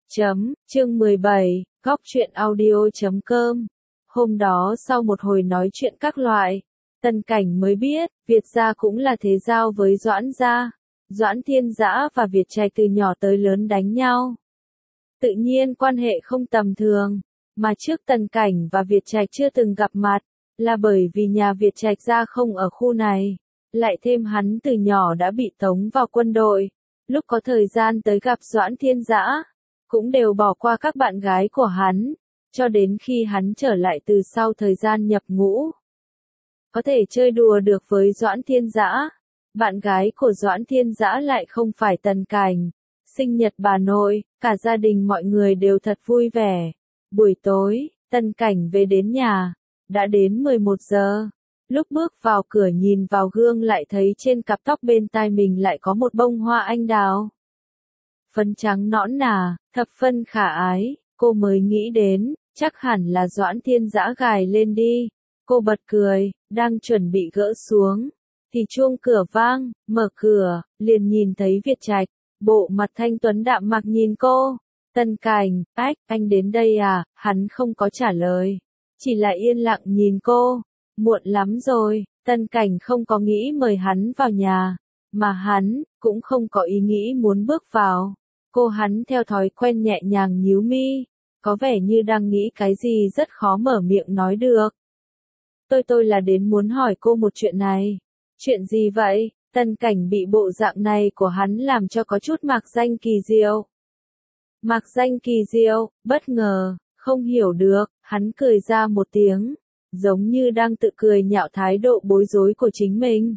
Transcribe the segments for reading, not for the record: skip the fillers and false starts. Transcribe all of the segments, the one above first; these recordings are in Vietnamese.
Chương 17, Góc truyện audio.com. Hôm đó sau một hồi nói chuyện các loại, Tần Cảnh mới biết, Việt gia cũng là thế giao với Doãn gia. Doãn Thiên Dã và Việt Trạch từ nhỏ tới lớn đánh nhau. Tự nhiên quan hệ không tầm thường, mà trước Tần Cảnh và Việt Trạch chưa từng gặp mặt, là bởi vì nhà Việt Trạch gia không ở khu này. Lại thêm hắn từ nhỏ đã bị tống vào quân đội, lúc có thời gian tới gặp Doãn Thiên Dã, cũng đều bỏ qua các bạn gái của hắn, cho đến khi hắn trở lại từ sau thời gian nhập ngũ. Có thể chơi đùa được với Doãn Thiên Dã, bạn gái của Doãn Thiên Dã lại không phải Tần Cảnh. Sinh nhật bà nội, cả gia đình mọi người đều thật vui vẻ. Buổi tối, Tần Cảnh về đến nhà, đã đến 11 giờ. Lúc bước vào cửa nhìn vào gương lại thấy trên cặp tóc bên tai mình lại có một bông hoa anh đào. Phấn trắng nõn nà, thập phân khả ái, cô mới nghĩ đến, chắc hẳn là Doãn Thiên Dã gài lên đi. Cô bật cười, đang chuẩn bị gỡ xuống, thì chuông cửa vang, mở cửa, liền nhìn thấy Việt Trạch, bộ mặt thanh tuấn đạm mạc nhìn cô. Tần Cảnh, anh đến đây à? Hắn không có trả lời, chỉ là yên lặng nhìn cô. Muộn lắm rồi, Tần Cảnh không có nghĩ mời hắn vào nhà, mà hắn cũng không có ý nghĩ muốn bước vào. Hắn theo thói quen nhẹ nhàng nhíu mi, có vẻ như đang nghĩ cái gì rất khó mở miệng nói được. Tôi là đến muốn hỏi cô một chuyện này. Chuyện gì vậy? Tần Cảnh bị bộ dạng này của hắn làm cho có chút mạc danh kỳ diệu. Mạc danh kỳ diệu, bất ngờ, không hiểu được, hắn cười ra một tiếng, giống như đang tự cười nhạo thái độ bối rối của chính mình.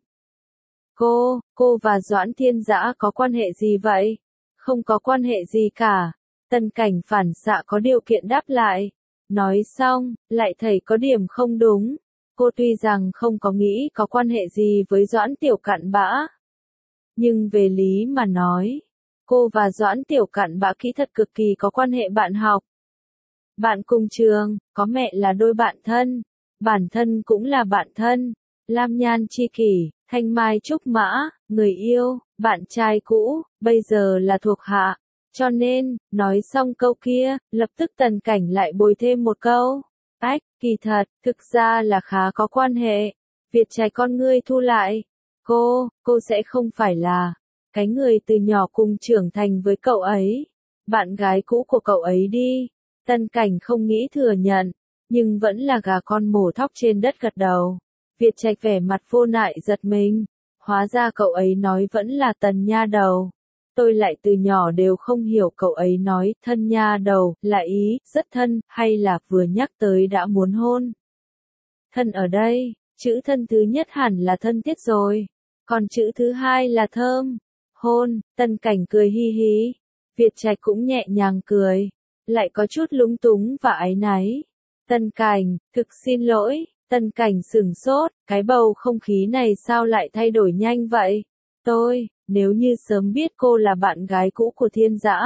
Cô và Doãn Thiên Dã có quan hệ gì vậy? Không có quan hệ gì cả. Tần Cảnh phản xạ có điều kiện đáp lại. Nói xong, lại thấy có điểm không đúng. Cô tuy rằng không có nghĩ có quan hệ gì với Doãn Tiểu Cặn Bã, nhưng về lý mà nói, cô và Doãn Tiểu Cặn Bã kỹ thật cực kỳ có quan hệ bạn học. Bạn cùng trường, có mẹ là đôi bạn thân, bản thân cũng là bạn thân, lam nhan chi kỷ, thanh mai trúc mã, người yêu, bạn trai cũ, bây giờ là thuộc hạ. Cho nên, nói xong câu kia, lập tức Tần Cảnh lại bồi thêm một câu. Kỳ thật, thực ra là khá có quan hệ. Việt Trạch con ngươi thu lại. Cô sẽ không phải là cái người từ nhỏ cùng trưởng thành với cậu ấy, bạn gái cũ của cậu ấy đi. Tần Cảnh không nghĩ thừa nhận, nhưng vẫn là gà con mổ thóc trên đất gật đầu. Việt Trạch vẻ mặt vô nại giật mình, hóa ra cậu ấy nói vẫn là Tần nha đầu. Tôi lại từ nhỏ đều không hiểu cậu ấy nói thân nha đầu là ý rất thân hay là vừa nhắc tới đã muốn hôn. Thân ở đây, chữ thân thứ nhất hẳn là thân thiết rồi, còn chữ thứ hai là thơm. Hôn, Tần Cảnh cười hi hí. Việt Trạch cũng nhẹ nhàng cười, lại có chút lúng túng và áy náy. Tần Cảnh, thực xin lỗi. Tần Cảnh sửng sốt, cái bầu không khí này sao lại thay đổi nhanh vậy? Nếu như sớm biết cô là bạn gái cũ của Thiên Dã,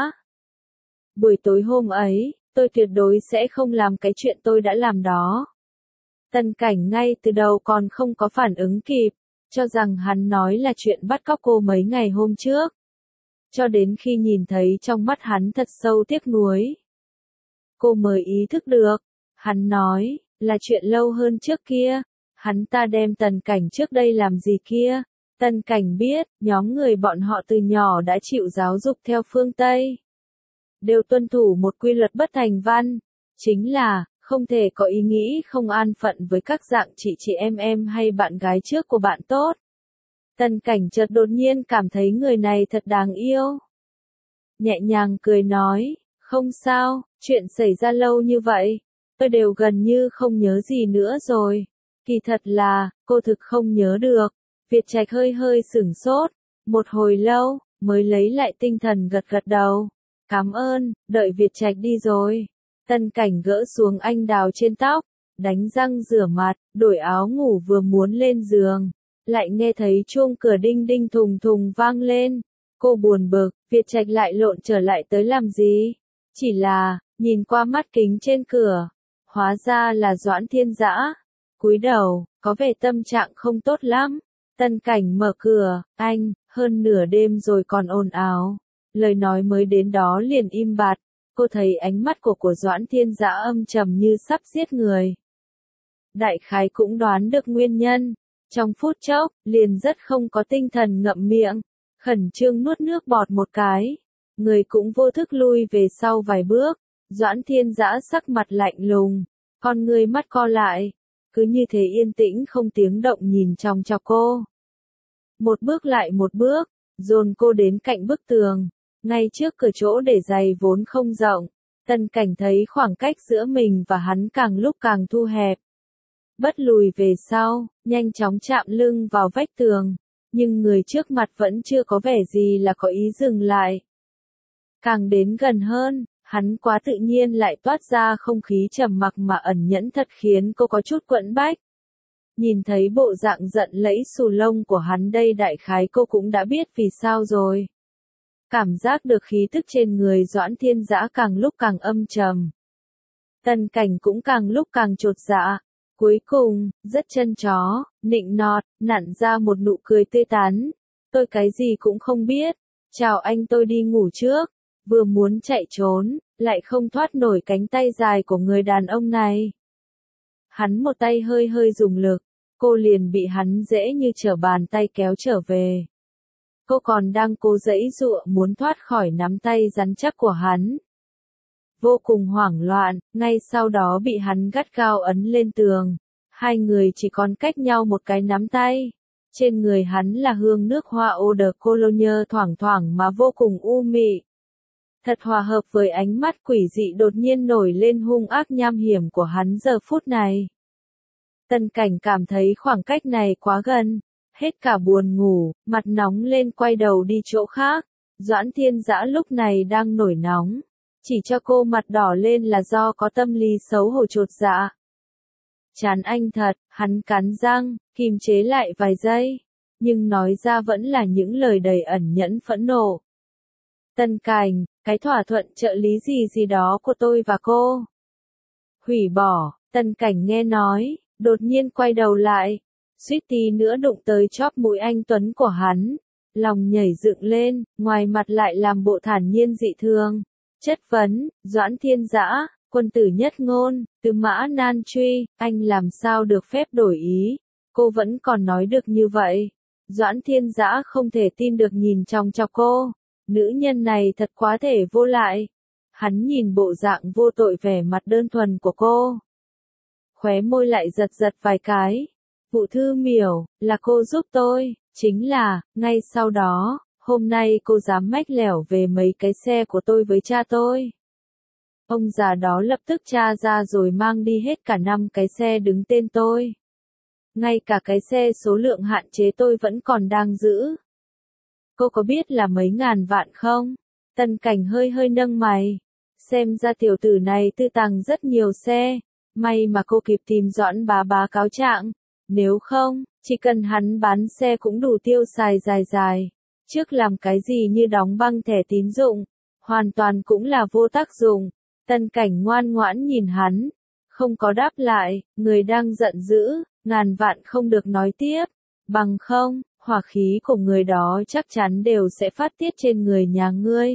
buổi tối hôm ấy, tôi tuyệt đối sẽ không làm cái chuyện tôi đã làm đó. Tần Cảnh ngay từ đầu còn không có phản ứng kịp, cho rằng hắn nói là chuyện bắt cóc cô mấy ngày hôm trước. Cho đến khi nhìn thấy trong mắt hắn thật sâu tiếc nuối, cô mới ý thức được, hắn nói là chuyện lâu hơn trước kia. Hắn ta đem Tần Cảnh trước đây làm gì kia? Tần Cảnh biết, nhóm người bọn họ từ nhỏ đã chịu giáo dục theo phương Tây, đều tuân thủ một quy luật bất thành văn, chính là không thể có ý nghĩ không an phận với các dạng chị em hay bạn gái trước của bạn tốt. Tần Cảnh chợt đột nhiên cảm thấy người này thật đáng yêu. Nhẹ nhàng cười nói, không sao, chuyện xảy ra lâu như vậy, tôi đều gần như không nhớ gì nữa rồi. Kỳ thật là, cô thực không nhớ được. Việt Trạch hơi sửng sốt, một hồi lâu, mới lấy lại tinh thần gật đầu. Cảm ơn, đợi Việt Trạch đi rồi. Tần Cảnh gỡ xuống anh đào trên tóc, đánh răng rửa mặt, đổi áo ngủ vừa muốn lên giường. Lại nghe thấy chuông cửa đinh đinh thùng thùng vang lên. Cô buồn bực, Việt Trạch lại lộn trở lại tới làm gì? Chỉ là, nhìn qua mắt kính trên cửa, hóa ra là Doãn Thiên Dã. Cúi đầu, có vẻ tâm trạng không tốt lắm. Tần Cảnh mở cửa, hơn nửa đêm rồi còn ồn ào. Lời nói mới đến đó liền im bặt. cô thấy ánh mắt của Doãn Thiên Dã âm trầm như sắp giết người. Đại khái cũng đoán được nguyên nhân, trong phút chốc, liền rất không có tinh thần ngậm miệng, khẩn trương nuốt nước bọt một cái, người cũng vô thức lui về sau vài bước. Doãn Thiên Dã sắc mặt lạnh lùng, con người mắt co lại, cứ như thế yên tĩnh không tiếng động nhìn trong chọc cô. Một bước lại một bước, dồn cô đến cạnh bức tường, ngay trước cửa chỗ để giày vốn không rộng. Tân Cảnh thấy khoảng cách giữa mình và hắn càng lúc càng thu hẹp. Bất lùi về sau, nhanh chóng chạm lưng vào vách tường, nhưng người trước mặt vẫn chưa có vẻ gì là có ý dừng lại. Càng đến gần hơn, hắn quá tự nhiên lại toát ra không khí trầm mặc mà ẩn nhẫn thật khiến cô có chút quẫn bách. Nhìn thấy bộ dạng giận lẫy xù lông của hắn đây đại khái cô cũng đã biết vì sao rồi. Cảm giác được khí tức trên người Doãn Thiên Dã càng lúc càng âm trầm. Tân Cảnh cũng càng lúc càng chột dạ. Cuối cùng, rất chân chó, nịnh nọt, nặn ra một nụ cười tươi tắn. Tôi cái gì cũng không biết. Chào anh, tôi đi ngủ trước. Vừa muốn chạy trốn, lại không thoát nổi cánh tay dài của người đàn ông này. Hắn một tay hơi hơi dùng lực, cô liền bị hắn dễ như trở bàn tay kéo trở về. Cô còn đang cố giãy giụa muốn thoát khỏi nắm tay rắn chắc của hắn. Vô cùng hoảng loạn, ngay sau đó bị hắn gắt gao ấn lên tường. Hai người chỉ còn cách nhau một cái nắm tay. Trên người hắn là hương nước hoa eau de cologne thoảng thoảng mà vô cùng u mị. Thật hòa hợp với ánh mắt quỷ dị đột nhiên nổi lên hung ác nham hiểm của hắn giờ phút này. Tân Cảnh cảm thấy khoảng cách này quá gần, hết cả buồn ngủ, mặt nóng lên quay đầu đi chỗ khác. Doãn Thiên Dã lúc này đang nổi nóng, chỉ cho cô mặt đỏ lên là do có tâm lý xấu hổ chột dạ. Chán anh thật, hắn cắn răng, kìm chế lại vài giây, nhưng nói ra vẫn là những lời đầy ẩn nhẫn phẫn nộ. Tân Cảnh, cái thỏa thuận trợ lý gì gì đó của tôi và cô. Hủy bỏ, Tân Cảnh nghe nói, đột nhiên quay đầu lại, suýt tí nữa đụng tới chóp mũi anh tuấn của hắn, lòng nhảy dựng lên, ngoài mặt lại làm bộ thản nhiên dị thường. Chất vấn, Doãn Thiên Dã, quân tử nhất ngôn, tư mã nan truy, anh làm sao được phép đổi ý, cô vẫn còn nói được như vậy. Doãn Thiên Dã không thể tin được nhìn trong chọc cô, nữ nhân này thật quá thể vô lại. Hắn nhìn bộ dạng vô tội vẻ mặt đơn thuần của cô. Khóe môi lại giật giật vài cái. Vụ Thư Miểu, là cô giúp tôi, chính là, ngay sau đó, hôm nay cô dám mách lẻo về mấy cái xe của tôi với cha tôi. Ông già đó lập tức tra ra rồi mang đi hết cả 5 cái xe đứng tên tôi. Ngay cả cái xe số lượng hạn chế tôi vẫn còn đang giữ. Cô có biết là mấy ngàn vạn không? Tân Cảnh hơi hơi nâng mày. Xem ra tiểu tử này tư tàng rất nhiều xe. May mà cô kịp tìm Doãn bá bá cáo trạng. Nếu không, chỉ cần hắn bán xe cũng đủ tiêu xài dài dài. Trước làm cái gì như đóng băng thẻ tín dụng. Hoàn toàn cũng là vô tác dụng. Tân Cảnh ngoan ngoãn nhìn hắn. Không có đáp lại, người đang giận dữ, ngàn vạn không được nói tiếp. Bằng không, hỏa khí của người đó chắc chắn đều sẽ phát tiết trên người nhà ngươi.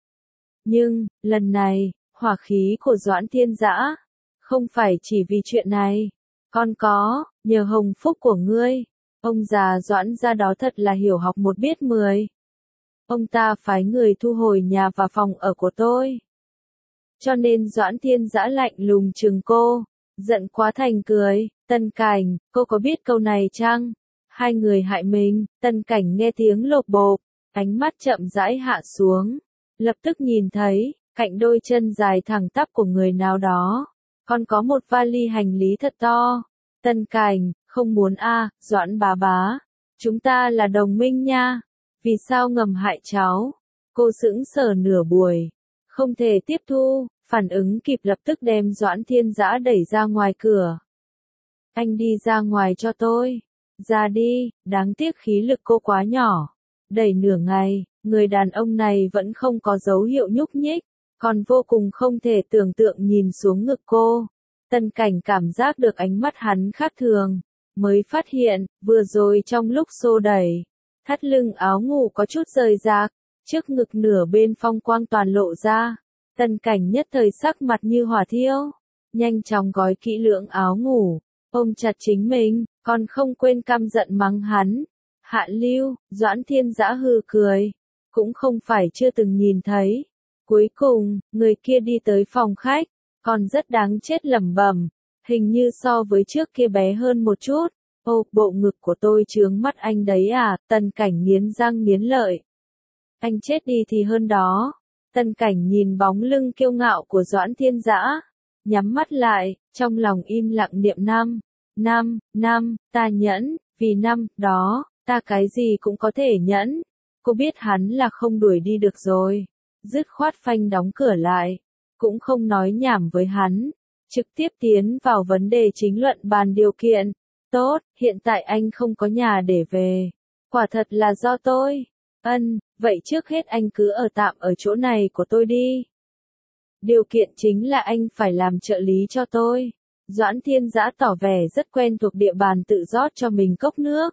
Nhưng, lần này, hỏa khí của Doãn Thiên Dã, không phải chỉ vì chuyện này. Còn có, nhờ hồng phúc của ngươi, ông già Doãn gia đó thật là hiểu học một biết 10. Ông ta phái người thu hồi nhà và phòng ở của tôi. Cho nên Doãn Thiên Dã lạnh lùng trừng cô, giận quá thành cười. Tân Cảnh, cô có biết câu này chăng? Hai người hại mình. Tân Cảnh nghe tiếng lộp bộp, ánh mắt chậm rãi hạ xuống, lập tức nhìn thấy, cạnh đôi chân dài thẳng tắp của người nào đó, còn có một vali hành lý thật to. Tân Cảnh, không muốn Doãn bá bá, chúng ta là đồng minh nha, vì sao ngầm hại cháu? Cô sững sờ nửa buổi, không thể tiếp thu, phản ứng kịp lập tức đem Doãn Thiên Dã đẩy ra ngoài cửa. Anh đi ra ngoài cho tôi. Ra đi, đáng tiếc khí lực cô quá nhỏ. Đẩy nửa ngày, người đàn ông này vẫn không có dấu hiệu nhúc nhích, còn vô cùng không thể tưởng tượng nhìn xuống ngực cô. Tân Cảnh cảm giác được ánh mắt hắn khác thường, mới phát hiện, vừa rồi trong lúc xô đẩy, thắt lưng áo ngủ có chút rời rạc, trước ngực nửa bên phong quang toàn lộ ra. Tần Cảnh nhất thời sắc mặt như hỏa thiêu, nhanh chóng gói kỹ lưỡng áo ngủ, ôm chặt chính mình, còn không quên căm giận mắng hắn. Hạ lưu, Doãn Thiên Dã hừ cười, cũng không phải chưa từng nhìn thấy. Cuối cùng, người kia đi tới phòng khách, còn rất đáng chết lẩm bẩm, hình như so với trước kia bé hơn một chút. Ô, bộ ngực của tôi chướng mắt anh đấy à, Tần Cảnh nghiến răng nghiến lợi. Anh chết đi thì hơn đó. Tần Cảnh nhìn bóng lưng kiêu ngạo của Doãn Thiên Dã, nhắm mắt lại, trong lòng im lặng niệm năm, ta nhẫn, vì năm đó, ta cái gì cũng có thể nhẫn. Cô biết hắn là không đuổi đi được rồi, dứt khoát phanh đóng cửa lại, cũng không nói nhảm với hắn, trực tiếp tiến vào vấn đề chính luận bàn điều kiện. Tốt, hiện tại anh không có nhà để về, quả thật là do tôi. Vậy trước hết anh cứ ở tạm ở chỗ này của tôi đi. Điều kiện chính là anh phải làm trợ lý cho tôi. Doãn Thiên Dã tỏ vẻ rất quen thuộc địa bàn tự rót cho mình cốc nước.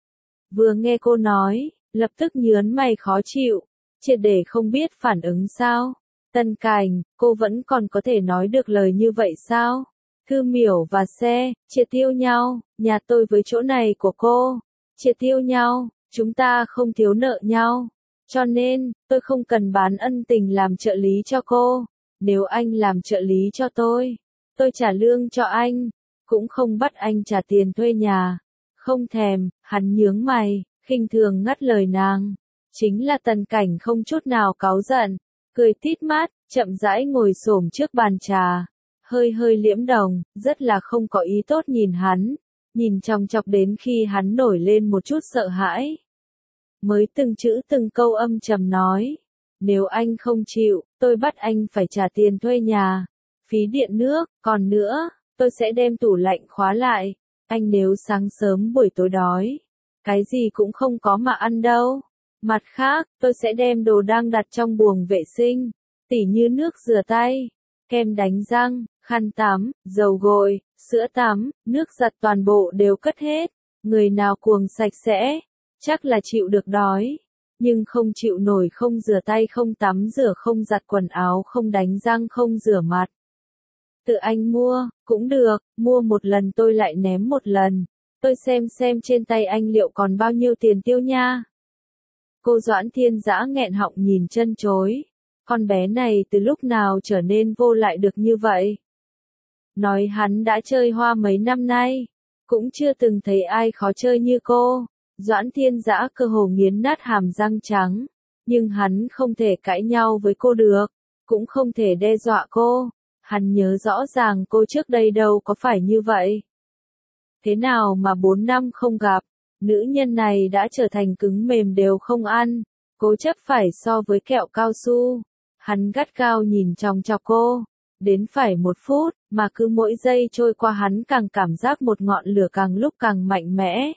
Vừa nghe cô nói, lập tức nhớn mày khó chịu, triệt để không biết phản ứng sao. Tần Cảnh, cô vẫn còn có thể nói được lời như vậy sao? Thư Miểu và xe, triệt tiêu nhau, nhà tôi với chỗ này của cô, triệt tiêu nhau, chúng ta không thiếu nợ nhau. Cho nên, tôi không cần bán ân tình làm trợ lý cho cô. Nếu anh làm trợ lý cho tôi trả lương cho anh, cũng không bắt anh trả tiền thuê nhà. Không thèm, hắn nhướng mày, khinh thường ngắt lời nàng. Chính là Tần Cảnh không chút nào cáu giận, cười tít mắt, chậm rãi ngồi xổm trước bàn trà, hơi liễm đồng, rất là không có ý tốt nhìn hắn, nhìn chòng chọc đến khi hắn nổi lên một chút sợ hãi. Mới từng chữ từng câu âm trầm nói, nếu anh không chịu, tôi bắt anh phải trả tiền thuê nhà, phí điện nước, còn nữa, tôi sẽ đem tủ lạnh khóa lại, anh nếu sáng sớm buổi tối đói, cái gì cũng không có mà ăn đâu. Mặt khác, tôi sẽ đem đồ đang đặt trong buồng vệ sinh, tỉ như nước rửa tay, kem đánh răng, khăn tắm, dầu gội, sữa tắm, nước giặt toàn bộ đều cất hết. Người nào cuồng sạch sẽ, chắc là chịu được đói, nhưng không chịu nổi không rửa tay, không tắm rửa, không giặt quần áo, không đánh răng, không rửa mặt. Tự anh mua, cũng được, mua một lần tôi lại ném một lần. Tôi xem trên tay anh liệu còn bao nhiêu tiền tiêu nha. Cô Doãn Thiên Dã nghẹn họng nhìn chân chối. Con bé này từ lúc nào trở nên vô lại được như vậy? Nói hắn đã chơi hoa mấy năm nay, cũng chưa từng thấy ai khó chơi như cô. Doãn Thiên Dã cơ hồ nghiến nát hàm răng trắng, nhưng hắn không thể cãi nhau với cô được, cũng không thể đe dọa cô. Hắn nhớ rõ ràng cô trước đây đâu có phải như vậy. Thế nào mà 4 năm không gặp, nữ nhân này đã trở thành cứng mềm đều không ăn, cố chấp phải so với kẹo cao su. Hắn gắt gao nhìn chòng chọc cô, đến phải 1 phút, mà cứ mỗi giây trôi qua hắn càng cảm giác một ngọn lửa càng lúc càng mạnh mẽ.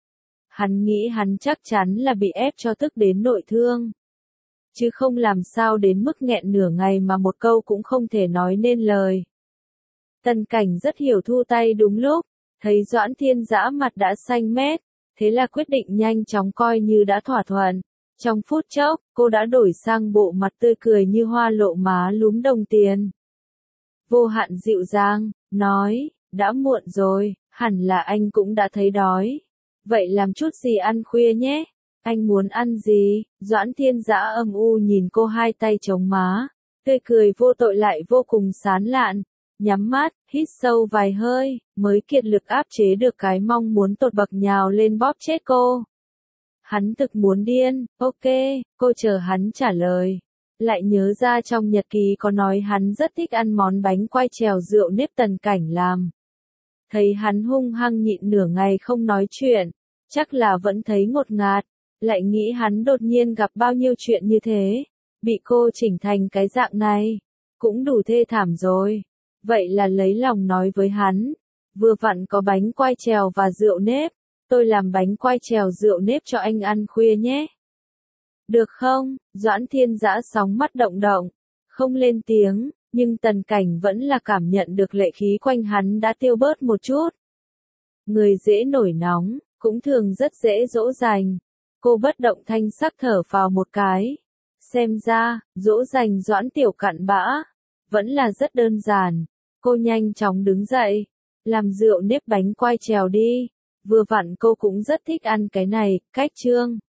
Hắn nghĩ hắn chắc chắn là bị ép cho tức đến nội thương, chứ không làm sao đến mức nghẹn nửa ngày mà một câu cũng không thể nói nên lời. Tần Cảnh rất hiểu thu tay đúng lúc, thấy Doãn Thiên Dã mặt đã xanh mét, thế là quyết định nhanh chóng coi như đã thỏa thuận. Trong phút chốc, cô đã đổi sang bộ mặt tươi cười như hoa lộ má lúm đồng tiền. Vô hạn dịu dàng, nói, đã muộn rồi, hẳn là anh cũng đã thấy đói. Vậy làm chút gì ăn khuya nhé. Anh muốn ăn gì? Doãn Thiên Dã âm u nhìn cô hai tay chống má, tươi cười vô tội lại vô cùng sán lạn. Nhắm mắt, hít sâu vài hơi, mới kiệt lực áp chế được cái mong muốn tột bậc nhào lên bóp chết cô. Hắn thực muốn điên, ok, cô chờ hắn trả lời. Lại nhớ ra trong nhật ký có nói hắn rất thích ăn món bánh quai trèo rượu nếp Tần Cảnh làm. Thấy hắn hung hăng nhịn nửa ngày không nói chuyện, chắc là vẫn thấy ngột ngạt, lại nghĩ hắn đột nhiên gặp bao nhiêu chuyện như thế, bị cô chỉnh thành cái dạng này, cũng đủ thê thảm rồi. Vậy là lấy lòng nói với hắn, vừa vặn có bánh quai trèo và rượu nếp, tôi làm bánh quai trèo rượu nếp cho anh ăn khuya nhé. Được không? Doãn Thiên Dã sóng mắt động động, không lên tiếng, nhưng Tần Cảnh vẫn là cảm nhận được lệ khí quanh hắn đã tiêu bớt một chút. Người dễ nổi nóng, cũng thường rất dễ dỗ dành. Cô bất động thanh sắc thở phào một cái. Xem ra, dỗ dành Doãn Tiểu cặn bã, vẫn là rất đơn giản. Cô nhanh chóng đứng dậy, làm rượu nếp bánh quai trèo đi. Vừa vặn cô cũng rất thích ăn cái này, cách Trương